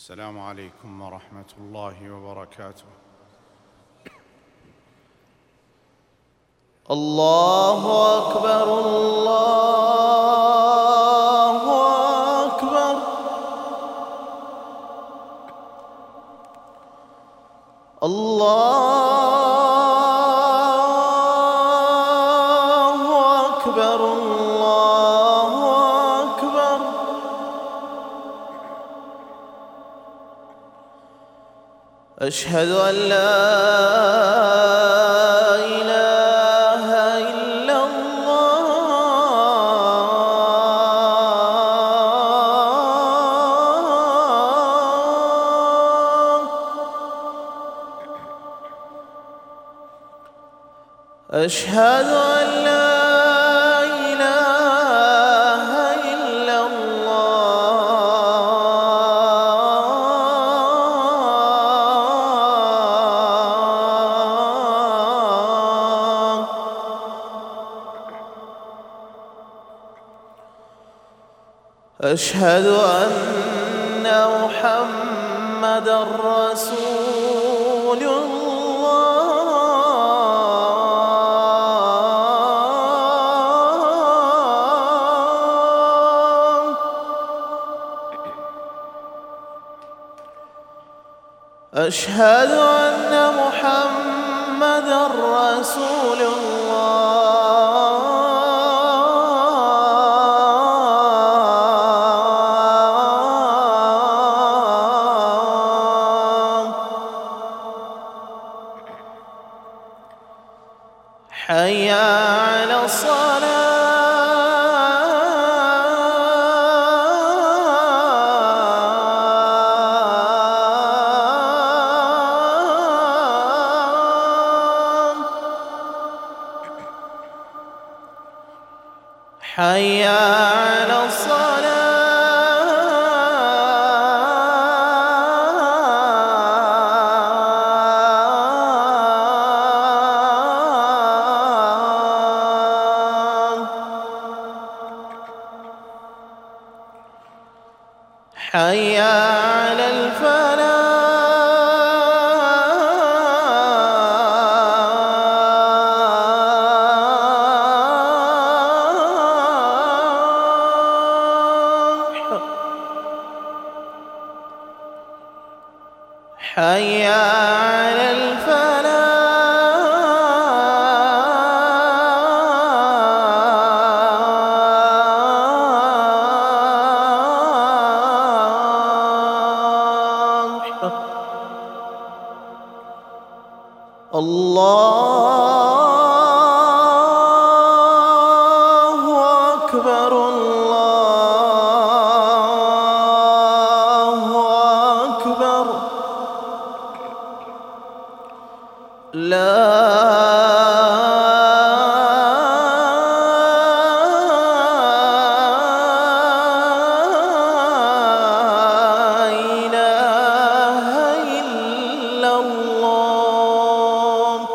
السلام عليكم ورحمة الله وبركاته. الله أكبر الله أكبر الله أكبر الله أكبر. أشهد أن لا إله إلا الله. أشهد أن لا إله إلا الله. أشهد أن محمدًا رسول الله. أشهد أن محمدًا رسول الله. حي على الصلاة. حي على الصلاة. حي على الفلاح. حي على الفلاح. الله أكبر الله أكبر. لا إله إلا الله.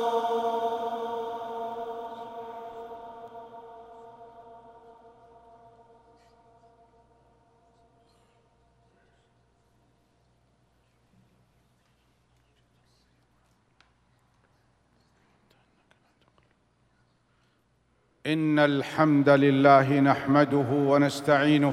إن الحمد لله نحمده ونستعينه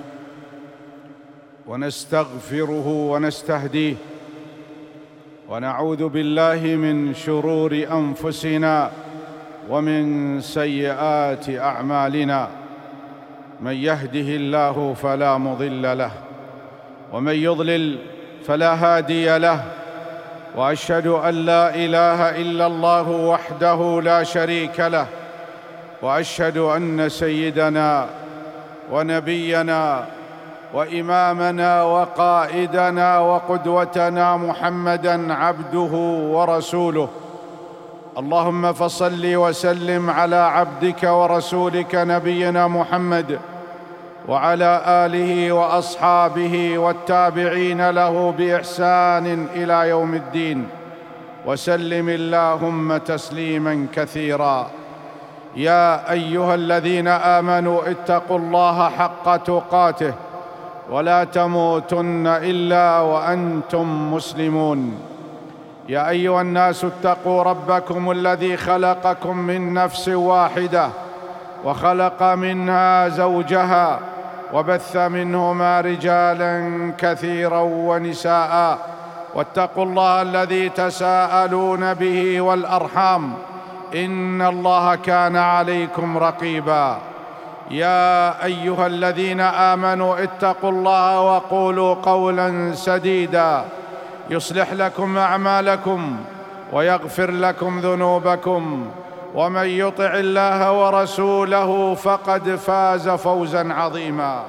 ونستغفره ونستهديه، ونعوذ بالله من شرور أنفسنا ومن سيئات أعمالنا. من يهده الله فلا مضل له، ومن يضلل فلا هادي له. وأشهد أن لا إله إلا الله وحده لا شريك له، وأشهد أن سيدنا ونبينا وإمامنا وقائدنا وقدوتنا محمدًا عبده ورسوله. اللهم فصل وسلم على عبدك ورسولك نبينا محمد وعلى آله وأصحابه والتابعين له بإحسان إلى يوم الدين، وسلم اللهم تسليماً كثيراً. يا أيها الذين آمنوا اتقوا الله حق تقاته ولا تموتن إلا وأنتم مسلمون. يا أيها الناس اتقوا ربكم الذي خلقكم من نفس واحدة وخلق منها زوجها وبث منهما رجالا كثيرا ونساء، واتقوا الله الذي تساءلون به والأرحام إن الله كان عليكم رقيبا. يا أيها الذين آمنوا اتقوا الله وقولوا قولا سديدا يصلح لكم أعمالكم ويغفر لكم ذنوبكم، ومن يطع الله ورسوله فقد فاز فوزا عظيما.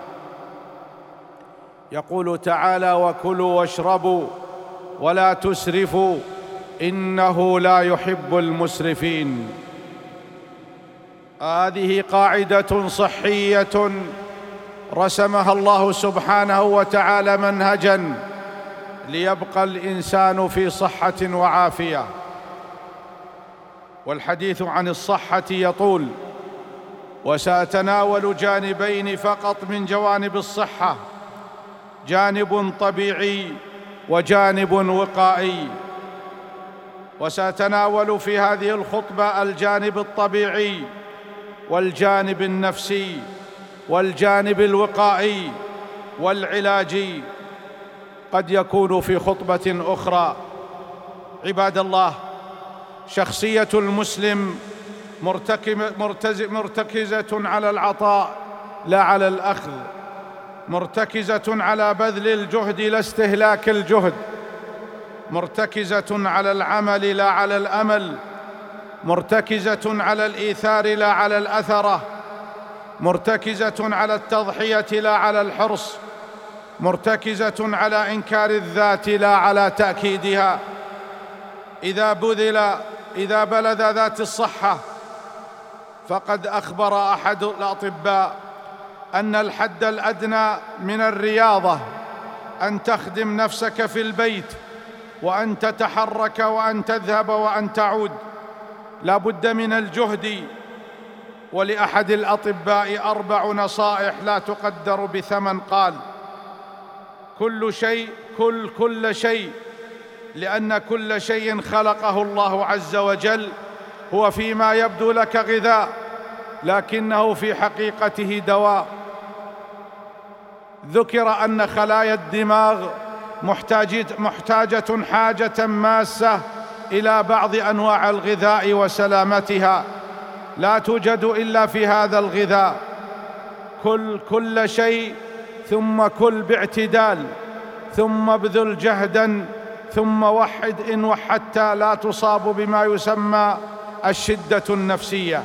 يقول تعالى: وكلوا واشربوا ولا تسرفوا إنه لا يحب المسرفين. هذه قاعدة صحية رسمها الله سبحانه وتعالى منهجا ليبقى الإنسان في صحة وعافية. والحديث عن الصحة يطول، وسأتناول جانبين فقط من جوانب الصحة، جانب طبيعي وجانب وقائي. وسأتناول في هذه الخطبة الجانب الطبيعي والجانب النفسي والجانب الوقائي والعلاجي، قد يكون في خطبة أخرى. عباد الله، شخصية المسلم مرتكزة على العطاء لا على الأخذ، مرتكزة على بذل الجهد لا استهلاك الجهد، مرتكزة على العمل لا على الأمل، مرتكزة على الإيثار لا على الأثرة، مرتكزة على التضحية لا على الحرص، مرتكزة على إنكار الذات لا على تأكيدها. إذا بلغ ذات الصحة، فقد أخبر أحد الأطباء أن الحد الأدنى من الرياضة أن تخدم نفسك في البيت، وأن تتحرك وأن تذهب وأن تعود، لا بد من الجهد. ولأحد الأطباء 4 نصائح لا تقدر بثمن، قال: كل شيء، لأن كل شيء خلقه الله عز وجل هو فيما يبدو لك غذاء، لكنه في حقيقته دواء. ذكر أن خلايا الدماغ محتاجة حاجة ماسة إلى بعض أنواع الغذاء وسلامتها، لا توجد إلا في هذا الغذاء. كل شيء، ثم كل باعتدال، ثم ابذل جهدا، ثم وحد إن وحدت لا تصاب بما يسمى الشدة النفسية.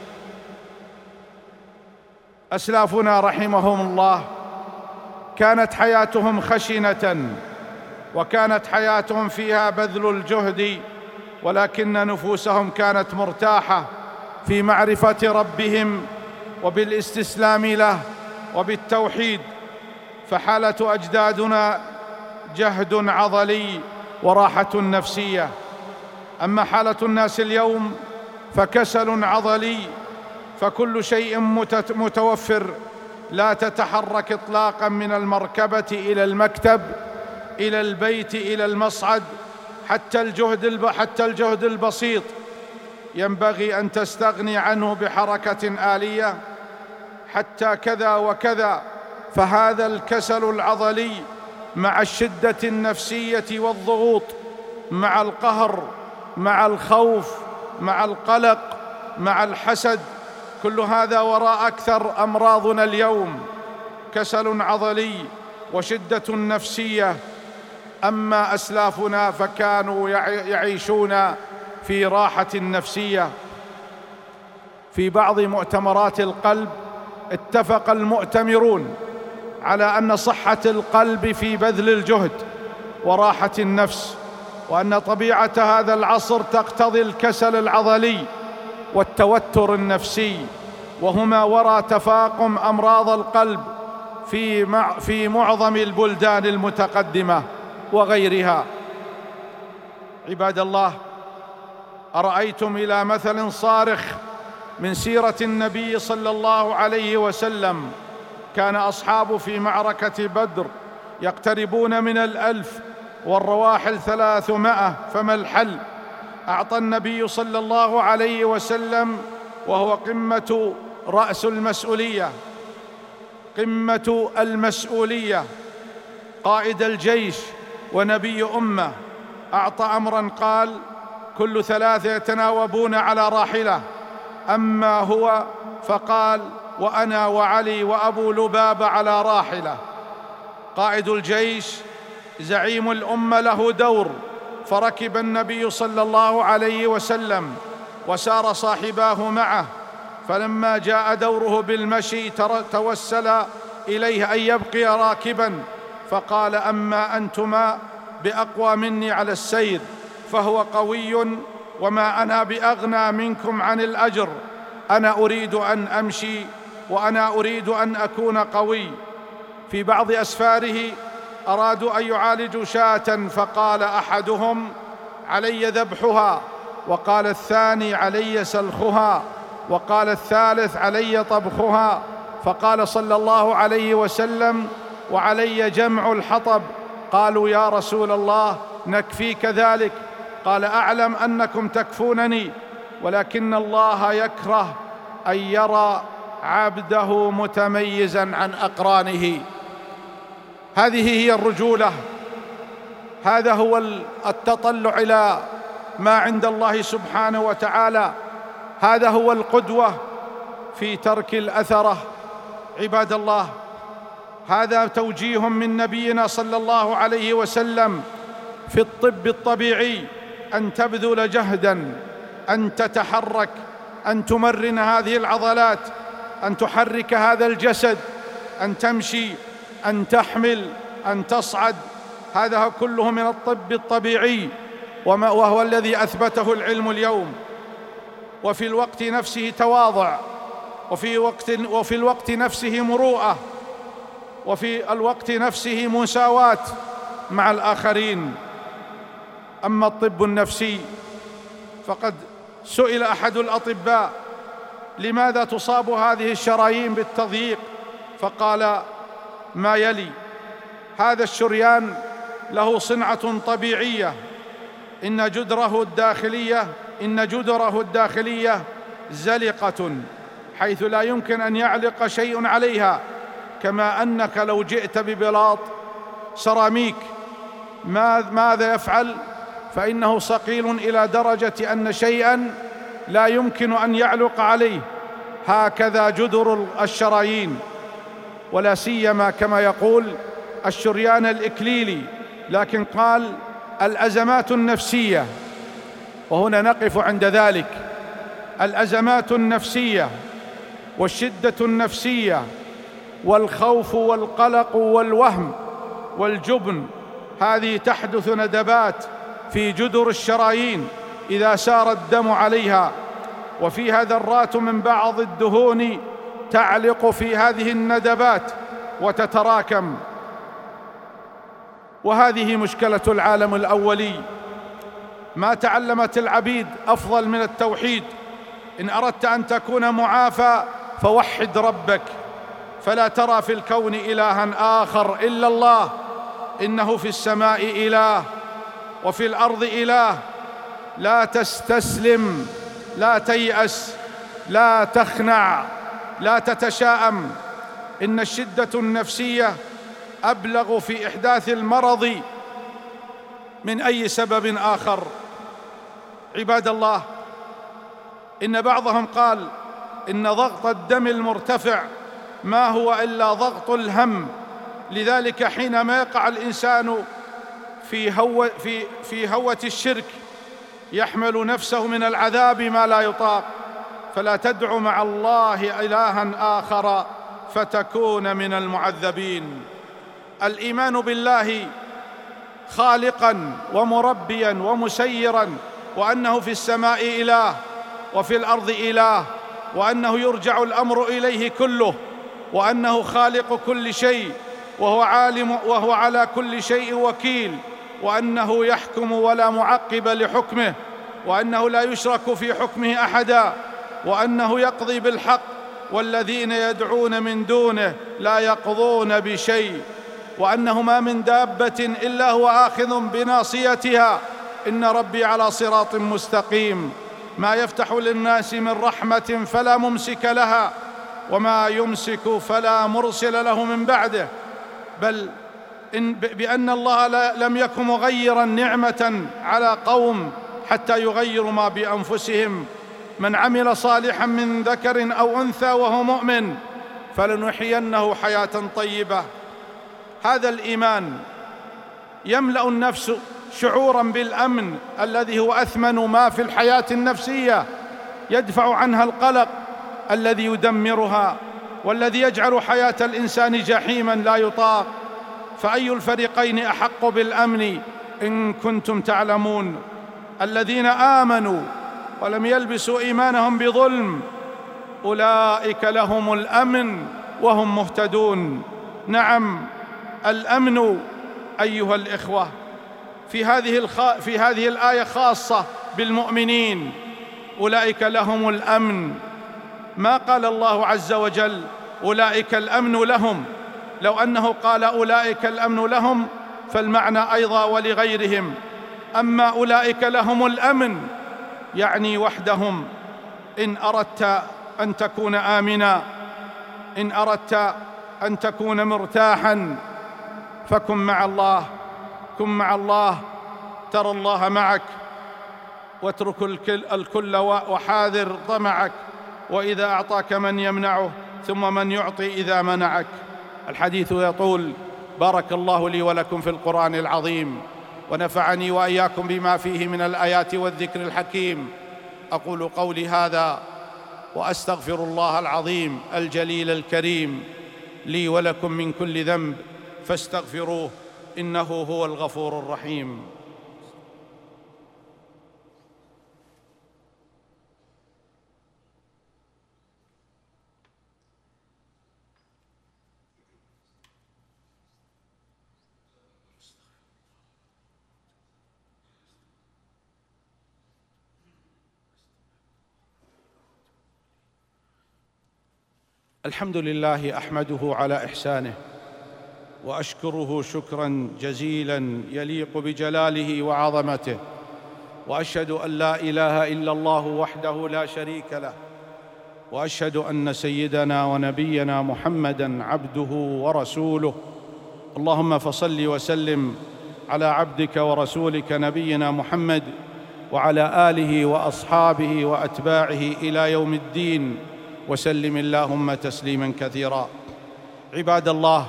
أسلافنا رحمهم الله كانت حياتهم خشنة، وكانت حياتهم فيها بذل الجهد، ولكن نفوسهم كانت مرتاحة في معرفة ربهم وبالاستسلام له وبالتوحيد. فحالة أجدادنا جهد عضلي وراحة نفسية، أما حالة الناس اليوم فكسل عضلي، فكل شيء متوفر، لا تتحرك إطلاقا من المركبة إلى المكتب إلى البيت إلى المصعد. حتى الجهد البسيط ينبغي أن تستغني عنه بحركة آلية، حتى كذا وكذا. فهذا الكسل العضلي مع الشدة النفسية والضغوط، مع القهر، مع الخوف، مع القلق، مع الحسد، كل هذا وراء أكثر أمراضنا اليوم، كسل عضلي وشدة نفسية. أما أسلافنا فكانوا يعيشون في راحة نفسية. في بعض مؤتمرات القلب اتفق المؤتمرون على أن صحة القلب في بذل الجهد وراحة النفس، وأن طبيعة هذا العصر تقتضي الكسل العضلي والتوتر النفسي، وهما وراء تفاقم أمراض القلب في معظم البلدان المتقدمة وغيرها. عباد الله، أرأيتم إلى مثل صارخ من سيرة النبي صلى الله عليه وسلم كان أصحاب في معركة بدر يقتربون من 1000 والرواحل 300، فما الحل؟ أعطى النبي صلى الله عليه وسلم، وهو قمة رأس المسؤولية، قمة المسؤولية، قائد الجيش ونبي أمة، أعطى أمرا قال: كل 3 يتناوبون على راحلة، أما هو فقال: وأنا وعلي وأبو لبابة على راحلة. قائد الجيش زعيم الأمة له دور، فركب النبي صلى الله عليه وسلم وسار صاحباه معه، فلما جاء دوره بالمشي توسل إليه أن يبقي راكبا، فقال: أما أنتما بأقوى مني على السير، فهو قوي وما أنا بأغنى منكم عن الأجر، أنا أريد أن أمشي وأنا أريد أن أكون قوي. في بعض أسفاره أرادوا أن يعالجوا شاة، فقال أحدهم: علي ذبحها، وقال الثاني: علي سلخها، وقال الثالث: علي طبخها، فقال صلى الله عليه وسلم: وعلي جمع الحطب. قالوا: يا رسول الله نكفيك ذلك. قال: أعلم أنكم تكفونني، ولكن الله يكره أن يرى عبده متميزا عن أقرانه. هذه هي الرجولة، هذا هو التطلع إلى ما عند الله سبحانه وتعالى، هذا هو القدوة في ترك الأثرة. عباد الله، هذا توجيه من نبينا صلى الله عليه وسلم في الطب الطبيعي، أن تبذل جهداً، أن تتحرك، أن تمرن هذه العضلات، أن تحرك هذا الجسد، أن تمشي، أن تحمل، أن تصعد، هذا كله من الطب الطبيعي، وهو الذي أثبته العلم اليوم. وفي الوقت نفسه تواضع، وفي الوقت نفسه مروءة، وفي الوقت نفسه مساواة مع الآخرين. أما الطب النفسي فقد سئل أحد الأطباء: لماذا تصاب هذه الشرايين بالتضييق؟ فقال ما يلي: هذا الشريان له صنعة طبيعية، إن جدره الداخلية زلقة، حيث لا يمكن أن يعلق شيء عليها، كما أنك لو جئت ببلاط سيراميك ماذا يفعل؟ فإنه صقيل إلى درجة أن شيئا لا يمكن أن يعلق عليه. هكذا جدر الشرايين، ولا سيما كما يقول الشريان الإكليلي. لكن قال الأزمات النفسية، وهنا نقف عند ذلك. الأزمات النفسية والشدة النفسية والخوف والقلق والوهم والجبن، هذه تحدث ندبات في جدر الشرايين إذا سار الدم عليها، وفيها ذرات من بعض الدهون تعلق في هذه الندبات وتتراكم. وهذه مشكلة العالم الأولي. ما تعلمت العبيد أفضل من التوحيد. إن أردت أن تكون معافى فوحد ربك، فلا ترى في الكون إلها آخر إلا الله، إنه في السماء إله وفي الأرض إله. لا تستسلم، لا تيأس، لا تخنع، لا تتشاءم. إن الشدة النفسية أبلغ في إحداث المرض من أي سبب آخر. عباد الله، إن بعضهم قال إن ضغط الدم المرتفع ما هو إلا ضغط الهم، لذلك حينما يقع الإنسان في هوة الشرك يحمل نفسه من العذاب ما لا يطاق. فلا تدع مع الله إلها آخر فتكون من المعذبين. الإيمان بالله خالقا ومربيا ومسيرا، وأنه في السماء إله وفي الأرض إله، وأنه يرجع الأمر إليه كله، وأنه خالق كل شيء، وهو عالم، وهو على كل شيء وكيل، وأنه يحكم ولا معقب لحكمه، وأنه لا يشرك في حكمه أحدا، وأنه يقضي بالحق والذين يدعون من دونه لا يقضون بشيء، وأنه ما من دابة إلا هو آخذ بناصيتها، إن ربي على صراط مستقيم. ما يفتح للناس من رحمة فلا ممسك لها، وما يمسك فلا مرسل له من بعده. بل بأن الله لم يكن مغيرا نعمة على قوم حتى يغيروا ما بأنفسهم. من عمل صالحا من ذكر أو أنثى وهو مؤمن فلنحيينه حياة طيبة. هذا الإيمان يملأ النفس شعورا بالأمن الذي هو أثمن ما في الحياة النفسية، يدفع عنها القلق الذي يدمرها والذي يجعل حياة الإنسان جحيما لا يطاق. فأي الفريقين أحق بالأمن إن كنتم تعلمون؟ الذين آمنوا ولم يلبسوا إيمانهم بظلم أولئك لهم الأمن وهم مهتدون. نعم، الأمن أيها الإخوة في هذه الآية خاصة بالمؤمنين، أولئك لهم الأمن. ما قال الله عز وجل أولئك الأمن لهم، لو أنه قال أولئك الأمن لهم فالمعنى أيضا ولغيرهم. أما أولئك لهم الأمن يعني وحدهم. إن أردت أن تكون آمنا، إن أردت أن تكون مرتاحا فكن مع الله، كن مع الله ترى الله معك، واترك الكل وحاذر طمعك، وإذا أعطاك من يمنعه ثم من يعطي إذا منعك. الحديث يطول. بارك الله لي ولكم في القرآن العظيم، ونفعني وإياكم بما فيه من الآيات والذكر الحكيم. أقول قولي هذا وأستغفر الله العظيم الجليل الكريم لي ولكم من كل ذنب فاستغفروه إنه هو الغفور الرحيم. الحمد لله أحمده على إحسانه، وأشكره شكرا جزيلا يليق بجلاله وعظمته، وأشهد أن لا إله إلا الله وحده لا شريك له، وأشهد أن سيدنا ونبينا محمدًا عبده ورسوله. اللهم فصل وسلم على عبدك ورسولك نبينا محمد وعلى آله وأصحابه وأتباعه إلى يوم الدين، وسلم اللهم تسليما كثيرا. عباد الله،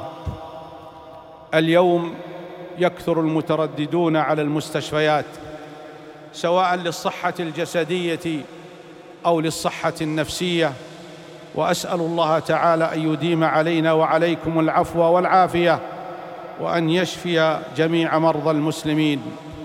اليوم يكثر المترددون على المستشفيات، سواء للصحة الجسدية أو للصحة النفسية، وأسأل الله تعالى أن يديم علينا وعليكم العفو والعافية، وأن يشفي جميع مرضى المسلمين.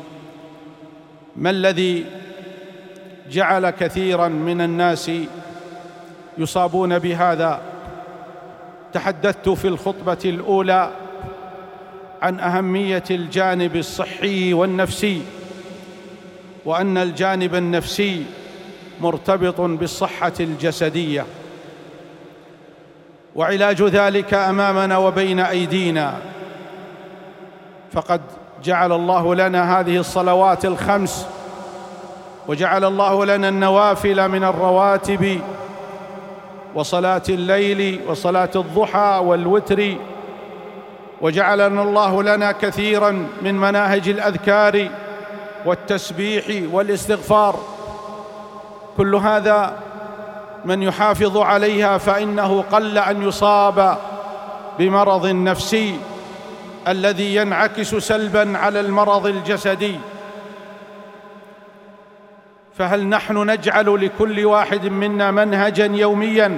ما الذي جعل كثيراً من الناس يصابون بهذا؟ تحدثت في الخطبة الأولى عن أهمية الجانب الصحي والنفسي، وأن الجانب النفسي مرتبط بالصحة الجسدية، وعلاج ذلك أمامنا وبين أيدينا. فقد جعل الله لنا هذه الصلوات الخمس، وجعل الله لنا النوافل من الرواتب وصلاة الليل وصلاة الضحى والوتر، وجعلنا الله لنا كثيراً من مناهج الأذكار والتسبيح والاستغفار. كل هذا من يحافظ عليها فإنه قل أن يصاب بمرض نفسي الذي ينعكس سلباً على المرض الجسدي. فهل نحن نجعل لكل واحد منا منهجاً يومياً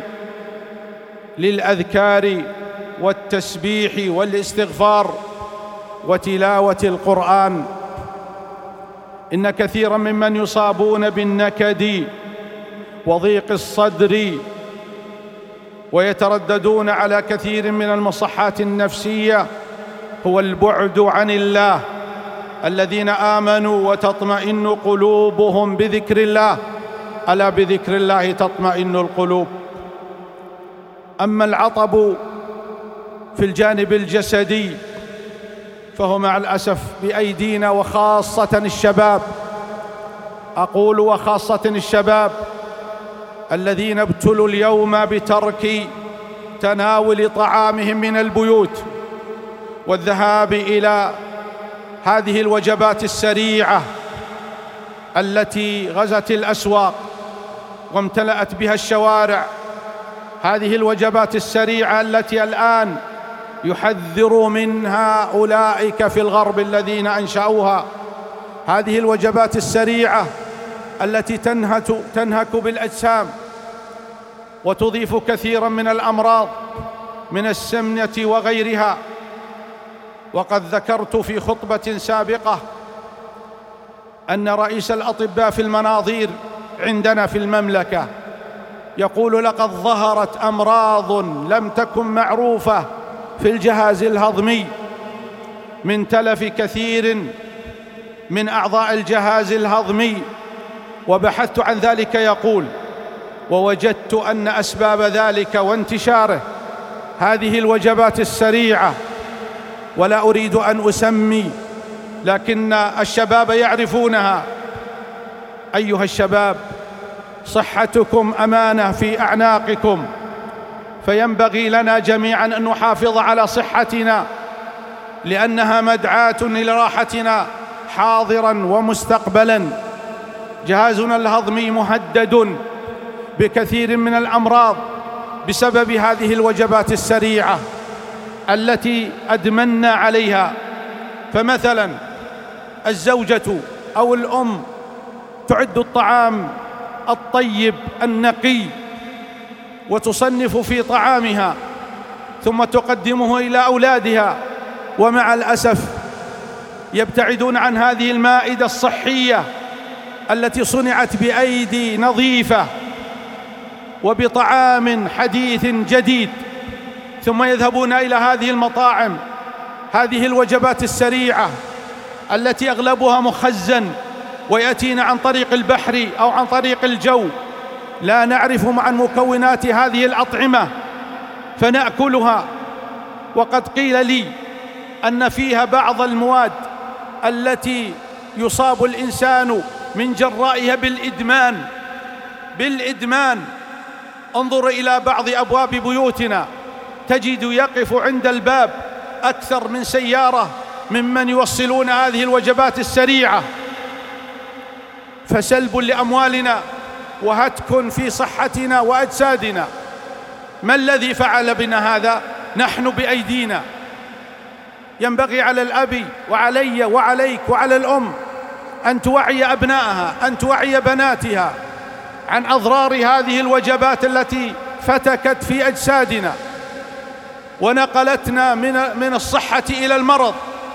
للأذكار والتسبيح والاستغفار وتلاوة القرآن؟ إن كثيراً ممن يصابون بالنكد وضيق الصدر ويترددون على كثير من المصحات النفسية هو البعد عن الله. الذين آمنوا وتطمئن قلوبهم بذكر الله، ألا بذكر الله تطمئن القلوب. أما العطب في الجانب الجسدي فهو مع الأسف بأيدينا، وخاصة الشباب، أقول وخاصة الشباب الذين ابتلوا اليوم بترك تناول طعامهم من البيوت والذهاب إلى هذه الوجبات السريعة التي غزت الأسواق وامتلأت بها الشوارع. هذه الوجبات السريعة التي الآن يحذر منها أولئك في الغرب الذين أنشأوها، هذه الوجبات السريعة التي تنهك بالأجسام وتضيف كثيرا من الأمراض من السمنة وغيرها. وقد ذكرت في خطبة سابقة أن رئيس الأطباء في المناظير عندنا في المملكة يقول: لقد ظهرت أمراض لم تكن معروفة في الجهاز الهضمي من تلف كثير من أعضاء الجهاز الهضمي. وبحثت عن ذلك يقول، ووجدت أن أسباب ذلك وانتشاره هذه الوجبات السريعة، ولا أريد أن أسمي لكن الشباب يعرفونها. أيها الشباب، صحتكم أمانة في أعناقكم، فينبغي لنا جميعا أن نحافظ على صحتنا لأنها مدعاة إلى راحتنا حاضرا ومستقبلا. جهازنا الهضمي مهدد بكثير من الأمراض بسبب هذه الوجبات السريعة التي أدمنا عليها. فمثلا الزوجة أو الأم تعد الطعام الطيب النقي وتصنف في طعامها ثم تقدمه إلى أولادها، ومع الأسف يبتعدون عن هذه المائدة الصحية التي صنعت بأيدي نظيفة وبطعام حديث جديد، ثم يذهبون إلى هذه المطاعم، هذه الوجبات السريعة التي أغلبها مخزن ويأتينا عن طريق البحر أو عن طريق الجو، لا نعرف عن مكونات هذه الأطعمة فنأكلها. وقد قيل لي أن فيها بعض المواد التي يصاب الإنسان من جرائها بالإدمان. انظر إلى بعض أبواب بيوتنا تجد يقف عند الباب أكثر من سيارة ممن يوصلون هذه الوجبات السريعة، فسلب لأموالنا وهتك في صحتنا وأجسادنا. ما الذي فعل بنا هذا؟ نحن بأيدينا. ينبغي على الأب وعلي وعليك وعلى الأم أن توعي أبنائها، أن توعي بناتها عن أضرار هذه الوجبات التي فتكت في أجسادنا ونقلتنا من الصحة إلى المرض.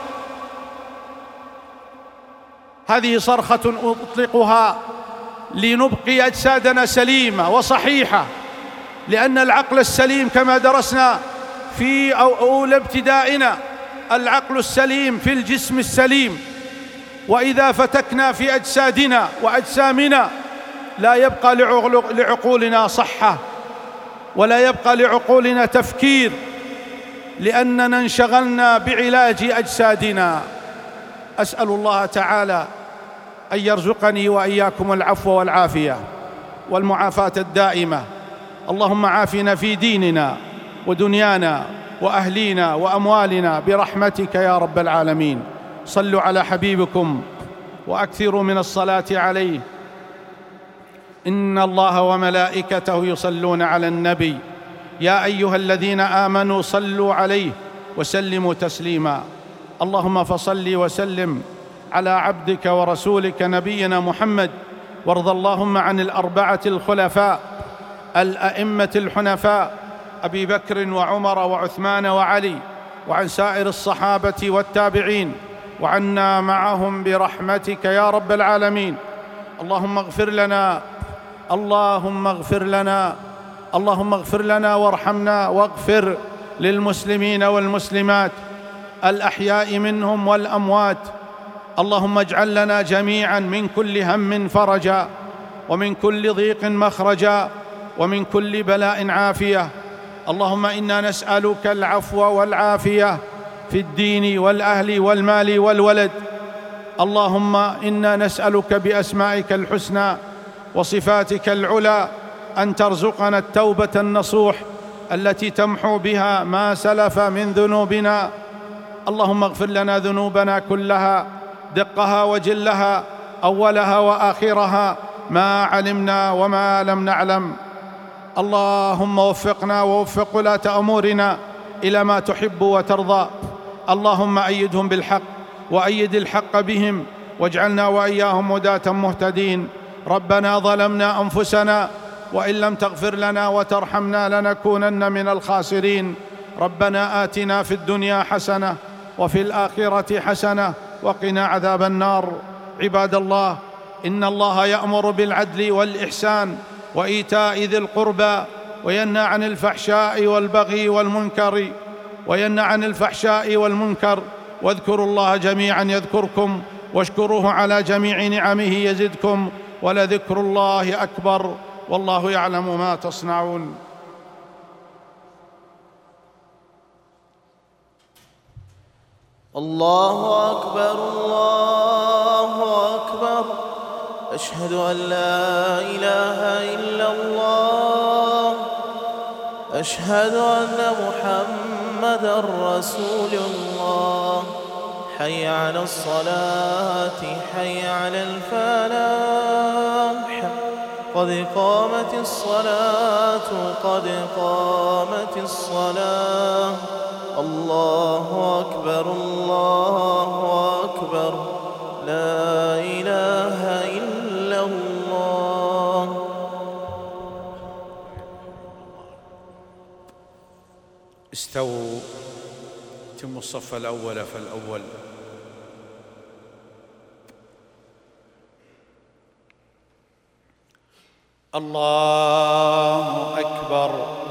هذه صرخة أطلقها لنبقي أجسادنا سليمة وصحيحة، لأن العقل السليم كما درسنا في أولى ابتدائنا، العقل السليم في الجسم السليم. وإذا فتكنا في أجسادنا وأجسامنا لا يبقى لعقولنا صحة ولا يبقى لعقولنا تفكير، لأننا انشغلنا بعلاج أجسادنا. أسأل الله تعالى أن يرزقني وإياكم العفو والعافية والمعافاة الدائمة. اللهم عافنا في ديننا ودنيانا وأهلينا وأموالنا برحمتك يا رب العالمين. صلوا على حبيبكم وأكثروا من الصلاة عليه، إن الله وملائكته يصلون على النبي يا أيها الذين آمنوا صلوا عليه وسلموا تسليما. اللهم فصل وسلم على عبدك ورسولك نبينا محمد، وارض اللهم عن الأربعة الخلفاء الأئمة الحنفاء أبي بكر وعمر وعثمان وعلي، وعن سائر الصحابة والتابعين، وعنا معهم برحمتك يا رب العالمين. اللهم اغفر لنا، اللهم اغفر لنا، اللهم اغفر لنا وارحمنا، واغفر للمسلمين والمسلمات الأحياء منهم والأموات. اللهم اجعل لنا جميعا من كل هم فرجا، ومن كل ضيق مخرجا، ومن كل بلاء عافية. اللهم إنا نسألك العفو والعافية في الدين والأهل والمال والولد. اللهم إنا نسألك بأسمائك الحسنى وصفاتك العلى أن ترزقنا التوبة النصوح التي تمحو بها ما سلف من ذنوبنا. اللهم اغفر لنا ذنوبنا كلها، دقها وجلها، أولها وآخرها، ما علمنا وما لم نعلم. اللهم وفقنا ووفق ولاة أمورنا إلى ما تحب وترضى. اللهم أيدهم بالحق وأيد الحق بهم، واجعلنا وإياهم هداة مهتدين. ربنا ظلمنا أنفسنا وإن لم تغفر لنا وترحمنا لنكونن من الخاسرين. ربنا آتنا في الدنيا حسنة وفي الآخرة حسنة وقنا عذاب النار. عباد الله، إن الله يأمر بالعدل والإحسان وإيتاء ذي القربى وينهى عن الفحشاء والبغي والمنكر واذكروا الله جميعا يذكركم واشكروه على جميع نعمه يزدكم ولذكر الله أكبر والله يعلم ما تصنعون. الله أكبر الله أكبر. أشهد أن لا إله إلا الله. أشهد أن محمدًا رسول الله. حي على الصلاة حي على الفلاح. قد قامت الصلاة قد قامت الصلاة. الله أكبر الله أكبر. لا إله إلا الله. استووا، تموا الصف الأول فالأول. الله أكبر.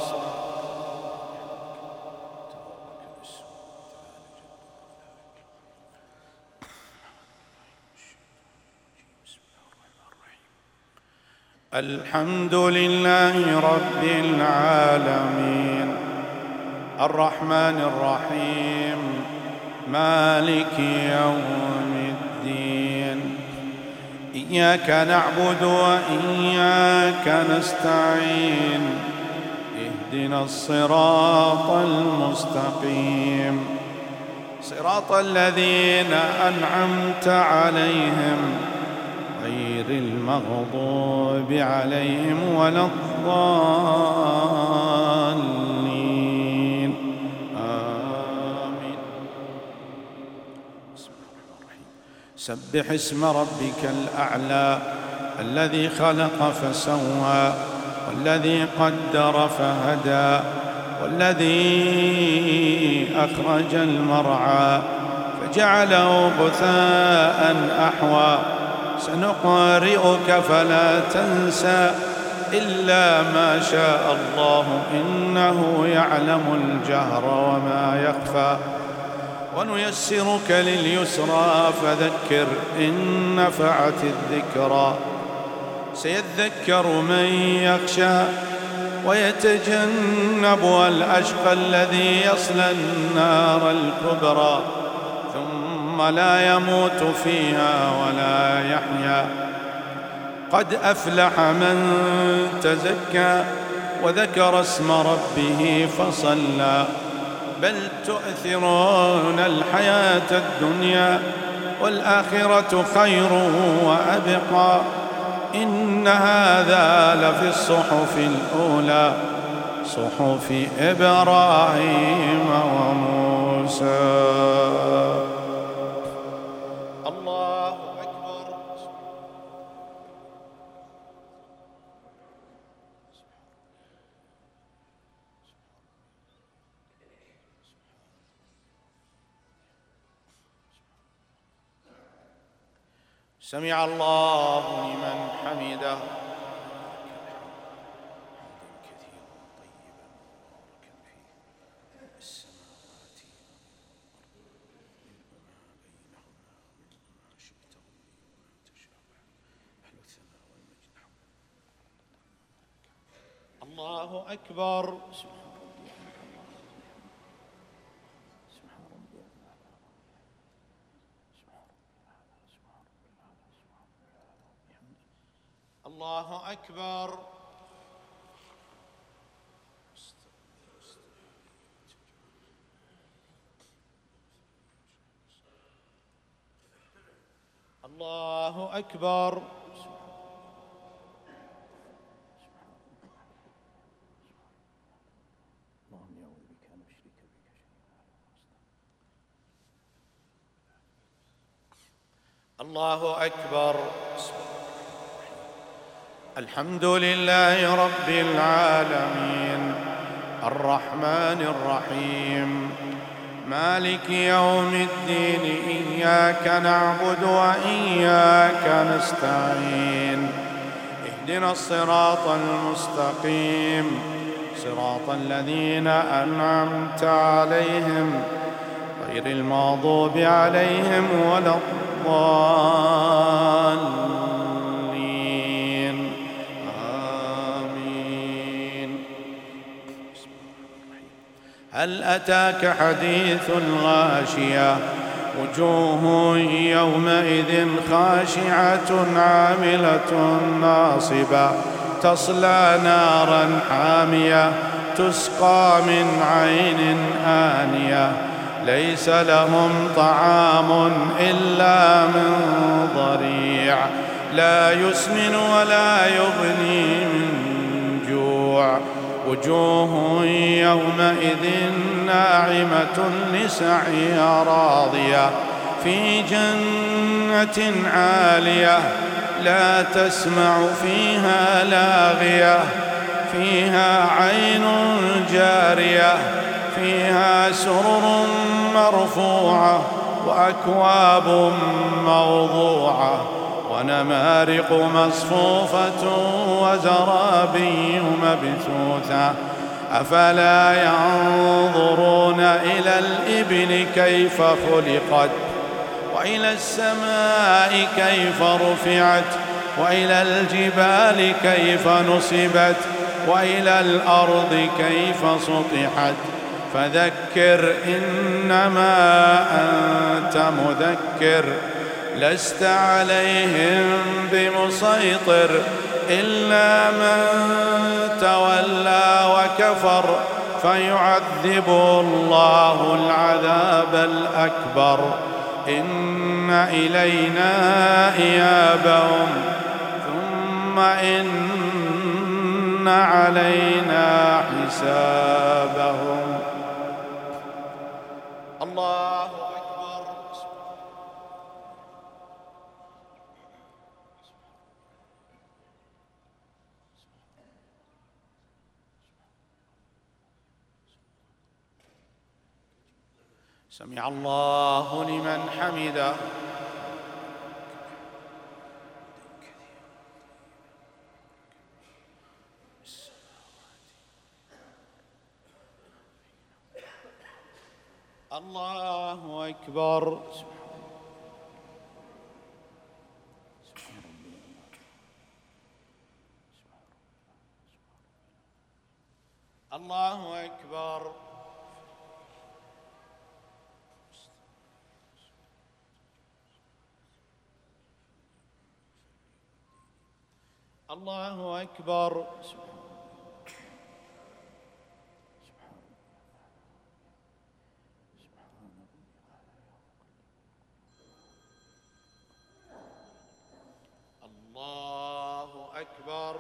الحمد لله رب العالمين الرحمن الرحيم مالك يوم الدين. إياك نعبد وإياك نستعين. اهدنا الصراط المستقيم صراط الذين أنعمت عليهم غير المغضوب عليهم ولا الضالين. آمين. بسم الله الرحمن الرحيم. سبح اسم ربك الأعلى الذي خلق فسوى والذي قدر فهدى والذي أخرج المرعى فجعله غثاء أحوى. سنقرئك فلا تنسى إلا ما شاء الله إنه يعلم الجهر وما يخفى. ونيسرك لليسرى فذكر إن نفعت الذكرى. سيذكر من يخشى ويتجنبها الأشقى الذي يصلى النار الكبرى ثم لا يموت فيها ولا يحيا. قد أفلح من تزكى وذكر اسم ربه فصلى. بل تؤثرون الحياة الدنيا والآخرة خير وأبقى. إن هذا لفي الصحف الأولى صحف إبراهيم وموسى. الله أكبر. سمع الله لمن حمده. الله أكبر. الله أكبر. الله أكبر. الله أكبر. الحمد لله رب العالمين الرحمن الرحيم مالك يوم الدين إياك نعبد وإياك نستعين اهدنا الصراط المستقيم صراط الذين أنعمت عليهم غير المغضوب عليهم ولا الضالين آمين. هل أتاك حديث الغاشية وجوه يومئذ خاشعة عاملة ناصبة تصلى نارا حامية تسقى من عين آنية ليس لهم طعام إلا من ضريع لا يسمن ولا يغني من جوع وجوه يومئذ ناعمة لسعيها راضية في جنة عالية لا تسمع فيها لاغية فيها عين جارية فيها سرر مرفوعة وأكواب موضوعة ونمارق مصفوفة وزرابي مبثوثة أفلا ينظرون إلى الإبل كيف خلقت وإلى السماء كيف رفعت وإلى الجبال كيف نصبت وإلى الأرض كيف سطحت فذكر إنما أنت مذكر لست عليهم بمسيطر إلا من تولى وكفر فيعذبه الله العذاب الأكبر إن إلينا إيابهم ثم إن علينا حسابهم. الله أكبر. سمع الله لمن حمده. الله أكبر. الله أكبر. الله أكبر. الله أكبر.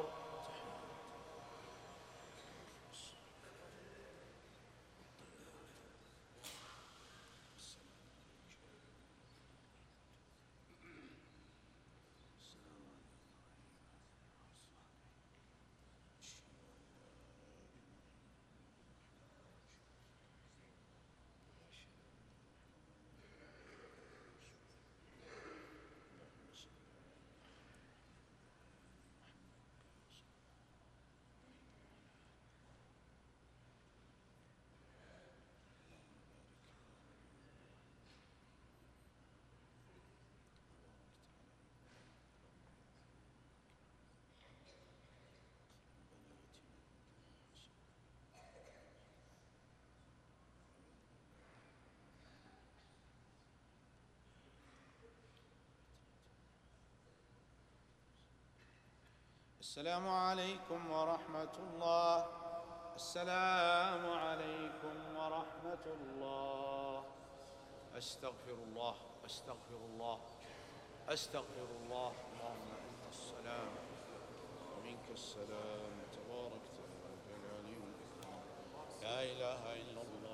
السلام عليكم ورحمة الله. السلام عليكم ورحمة الله. أستغفر الله أستغفر الله أستغفر الله. اللهم أنت السلام ومنك السلام، تبارك ذا الجلال والإكرام. لا إله إلا الله.